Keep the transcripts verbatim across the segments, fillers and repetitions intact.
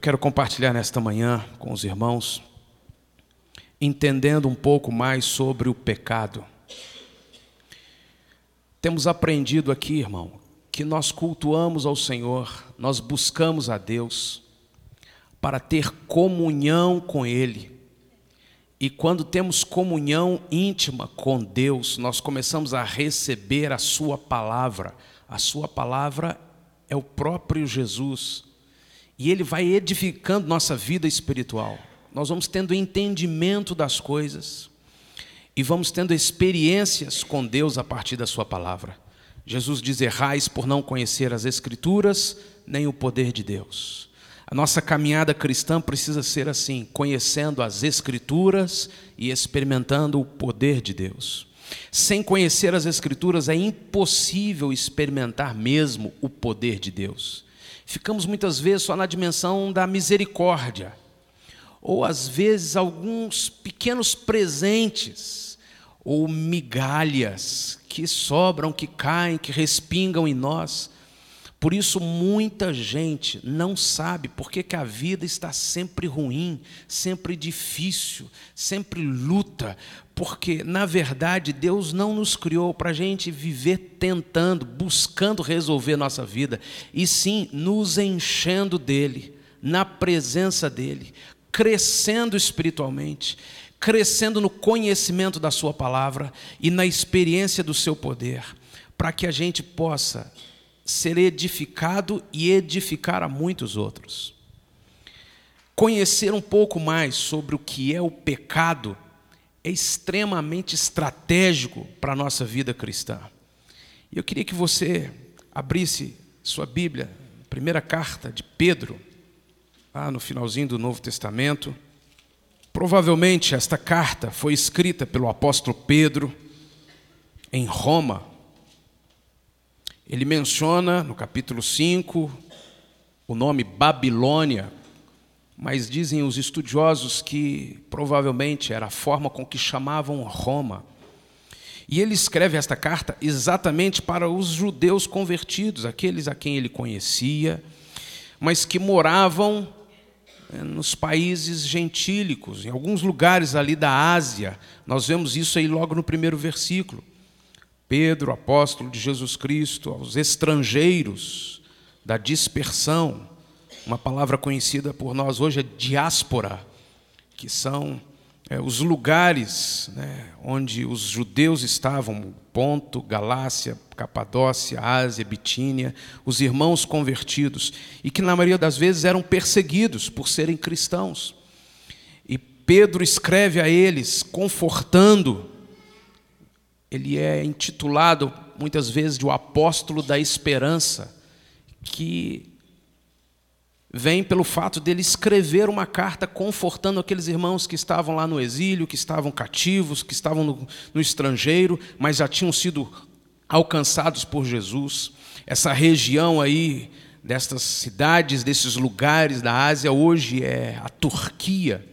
quero compartilhar nesta manhã com os irmãos, entendendo um pouco mais sobre o pecado. Temos aprendido aqui, irmão, que nós cultuamos ao Senhor, nós buscamos a Deus para ter comunhão com Ele. E quando temos comunhão íntima com Deus, nós começamos a receber a Sua palavra. A Sua palavra é o próprio Jesus. E Ele vai edificando nossa vida espiritual. Nós vamos tendo entendimento das coisas e vamos tendo experiências com Deus a partir da Sua palavra. Jesus diz: errais por não conhecer as Escrituras, nem o poder de Deus. A nossa caminhada cristã precisa ser assim, conhecendo as Escrituras e experimentando o poder de Deus. Sem conhecer as Escrituras é impossível experimentar mesmo o poder de Deus. Ficamos muitas vezes só na dimensão da misericórdia, ou às vezes alguns pequenos presentes, ou migalhas que sobram, que caem, que respingam em nós. Por isso muita gente não sabe por que que a vida está sempre ruim, sempre difícil, sempre luta, porque na verdade Deus não nos criou para a gente viver tentando, buscando resolver nossa vida, e sim nos enchendo dEle, na presença dEle, crescendo espiritualmente, crescendo no conhecimento da Sua palavra e na experiência do Seu poder, para que a gente possa ser edificado e edificar a muitos outros. Conhecer um pouco mais sobre o que é o pecado é extremamente estratégico para a nossa vida cristã. E eu queria que você abrisse sua Bíblia, primeira carta de Pedro, lá no finalzinho do Novo Testamento. Provavelmente esta carta foi escrita pelo apóstolo Pedro em Roma. Ele menciona no capítulo cinco o nome Babilônia, mas dizem os estudiosos que provavelmente era a forma com que chamavam Roma. E ele escreve esta carta exatamente para os judeus convertidos, aqueles a quem ele conhecia, mas que moravam nos países gentílicos, em alguns lugares ali da Ásia. Nós vemos isso aí logo no primeiro versículo. Pedro, apóstolo de Jesus Cristo, aos estrangeiros da dispersão, uma palavra conhecida por nós hoje é diáspora, que são é, os lugares, né, onde os judeus estavam, Ponto, Galácia, Capadócia, Ásia, Bitínia, os irmãos convertidos, e que na maioria das vezes eram perseguidos por serem cristãos. E Pedro escreve a eles, confortando. Ele é intitulado muitas vezes de o apóstolo da esperança, que vem pelo fato dele escrever uma carta confortando aqueles irmãos que estavam lá no exílio, que estavam cativos, que estavam no, no estrangeiro, mas já tinham sido alcançados por Jesus. Essa região aí, destas cidades, desses lugares da Ásia, hoje é a Turquia.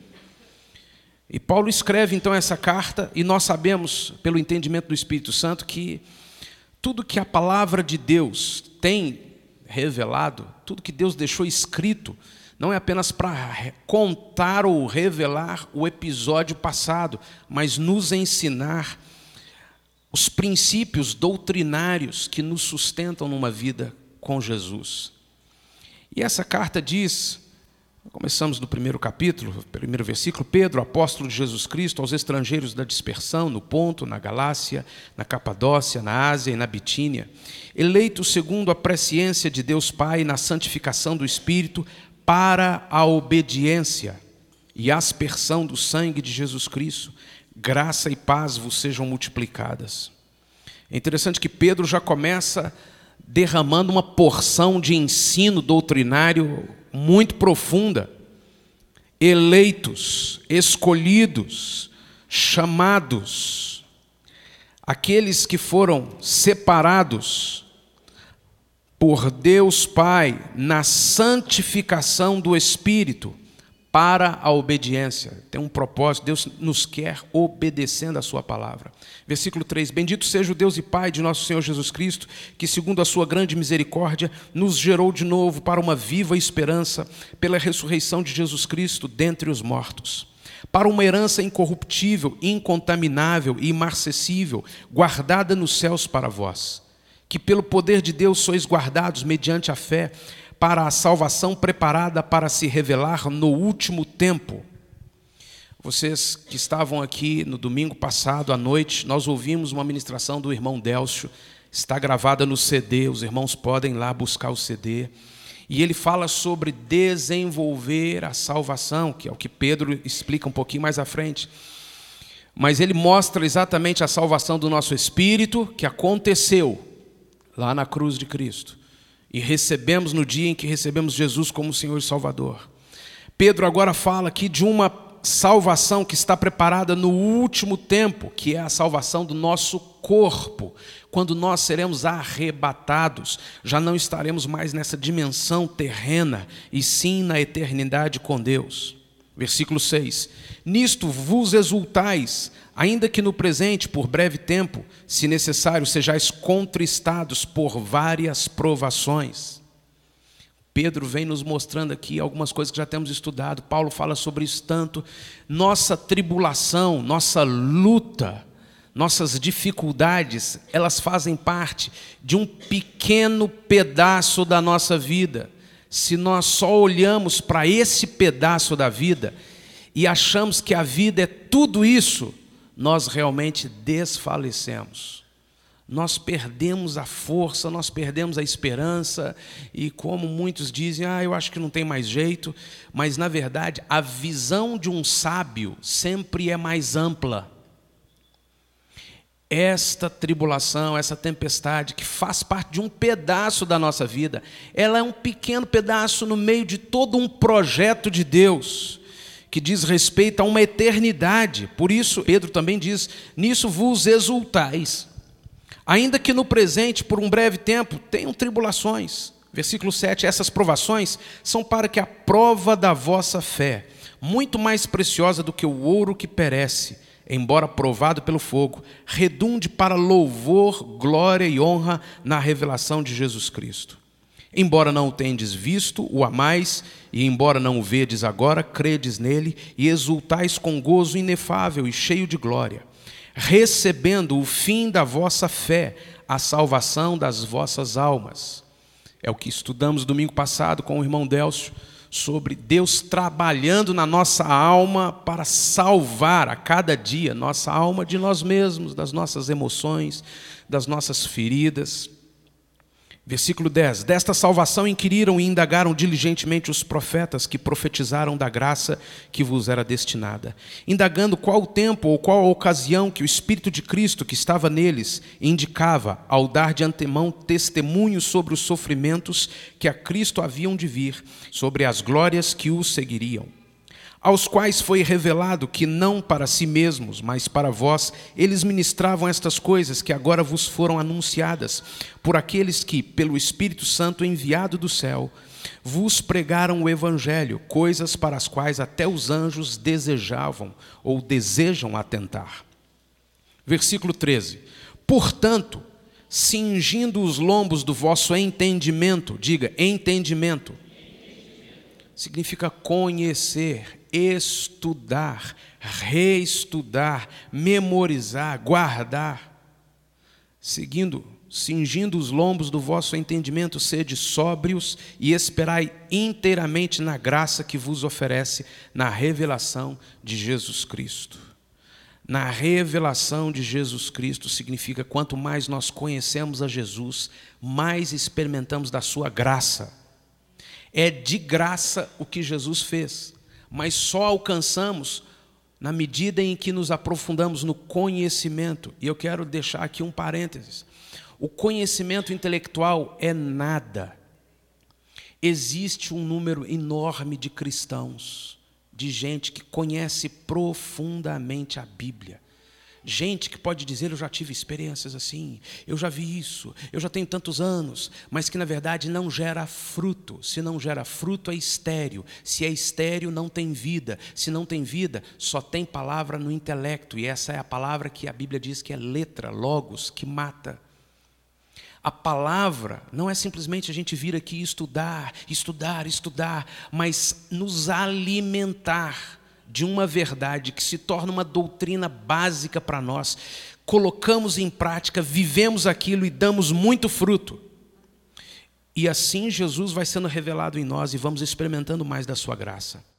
E Paulo escreve então essa carta, e nós sabemos, pelo entendimento do Espírito Santo, que tudo que a palavra de Deus tem revelado, tudo que Deus deixou escrito, não é apenas para contar ou revelar o episódio passado, mas nos ensinar os princípios doutrinários que nos sustentam numa vida com Jesus. E essa carta diz... Começamos no primeiro capítulo, primeiro versículo. Pedro, apóstolo de Jesus Cristo, aos estrangeiros da dispersão, no Ponto, na Galácia, na Capadócia, na Ásia e na Bitínia, eleitos segundo a presciência de Deus Pai na santificação do Espírito, para a obediência e aspersão do sangue de Jesus Cristo, graça e paz vos sejam multiplicadas. É interessante que Pedro já começa derramando uma porção de ensino doutrinário muito profunda. Eleitos, escolhidos, chamados, aqueles que foram separados por Deus Pai na santificação do Espírito, para a obediência. Tem um propósito, Deus nos quer obedecendo a sua palavra. Versículo três, bendito seja o Deus e Pai de nosso Senhor Jesus Cristo, que segundo a sua grande misericórdia, nos gerou de novo para uma viva esperança, pela ressurreição de Jesus Cristo dentre os mortos, para uma herança incorruptível, incontaminável e imarcessível, guardada nos céus para vós, que pelo poder de Deus sois guardados mediante a fé, para a salvação preparada para se revelar no último tempo. Vocês que estavam aqui no domingo passado à noite, nós ouvimos uma ministração do irmão Délcio, está gravada no C D, os irmãos podem ir lá buscar o C D, e ele fala sobre desenvolver a salvação, que é o que Pedro explica um pouquinho mais à frente. Mas ele mostra exatamente a salvação do nosso espírito, que aconteceu lá na cruz de Cristo. E recebemos no dia em que recebemos Jesus como Senhor e Salvador. Pedro agora fala aqui de uma salvação que está preparada no último tempo, que é a salvação do nosso corpo. Quando nós seremos arrebatados, já não estaremos mais nessa dimensão terrena, e sim na eternidade com Deus. Versículo seis, nisto vos exultais, ainda que no presente, por breve tempo, se necessário, sejais contristados por várias provações. Pedro vem nos mostrando aqui algumas coisas que já temos estudado. Paulo fala sobre isso tanto. Nossa tribulação, nossa luta, nossas dificuldades, elas fazem parte de um pequeno pedaço da nossa vida. Se nós só olhamos para esse pedaço da vida e achamos que a vida é tudo isso, nós realmente desfalecemos. Nós perdemos a força, nós perdemos a esperança, e como muitos dizem, ah, eu acho que não tem mais jeito, mas na verdade a visão de um sábio sempre é mais ampla. Esta tribulação, essa tempestade, que faz parte de um pedaço da nossa vida, ela é um pequeno pedaço no meio de todo um projeto de Deus, que diz respeito a uma eternidade. Por isso, Pedro também diz, nisso vos exultais, ainda que no presente, por um breve tempo, tenham tribulações. Versículo sete, essas provações são para que a prova da vossa fé, muito mais preciosa do que o ouro que perece, embora provado pelo fogo, redunde para louvor, glória e honra na revelação de Jesus Cristo. Embora não o tendes visto, o amais, e embora não o vedes agora, credes nele e exultais com gozo inefável e cheio de glória, recebendo o fim da vossa fé, a salvação das vossas almas. É o que estudamos domingo passado com o irmão Délcio, sobre Deus trabalhando na nossa alma para salvar a cada dia nossa alma de nós mesmos, das nossas emoções, das nossas feridas. Versículo dez, desta salvação inquiriram e indagaram diligentemente os profetas que profetizaram da graça que vos era destinada, indagando qual o tempo ou qual a ocasião que o Espírito de Cristo que estava neles indicava, ao dar de antemão testemunho sobre os sofrimentos que a Cristo haviam de vir, sobre as glórias que o seguiriam. Aos quais foi revelado que não para si mesmos, mas para vós, eles ministravam estas coisas que agora vos foram anunciadas, por aqueles que, pelo Espírito Santo enviado do céu, vos pregaram o Evangelho, coisas para as quais até os anjos desejavam ou desejam atentar. Versículo treze. Portanto, cingindo os lombos do vosso entendimento, diga, entendimento, significa conhecer, estudar, reestudar, memorizar, guardar. Seguindo, cingindo os lombos do vosso entendimento, sede sóbrios e esperai inteiramente na graça que vos oferece na revelação de Jesus Cristo. Na revelação de Jesus Cristo significa quanto mais nós conhecemos a Jesus, mais experimentamos da sua graça. É de graça o que Jesus fez, mas só alcançamos na medida em que nos aprofundamos no conhecimento. E eu quero deixar aqui um parênteses. O conhecimento intelectual é nada. Existe um número enorme de cristãos, de gente que conhece profundamente a Bíblia, Gente que pode dizer, eu já tive experiências assim, eu já vi isso, eu já tenho tantos anos, mas que na verdade não gera fruto. Se não gera fruto, é estéril. Se é estéril, não tem vida. Se não tem vida, só tem palavra no intelecto. E essa é a palavra que a Bíblia diz que é letra, logos, que mata. A palavra não é simplesmente a gente vir aqui e estudar, estudar, estudar, mas nos alimentar de uma verdade que se torna uma doutrina básica para nós. Colocamos em prática, vivemos aquilo e damos muito fruto. E assim Jesus vai sendo revelado em nós e vamos experimentando mais da sua graça.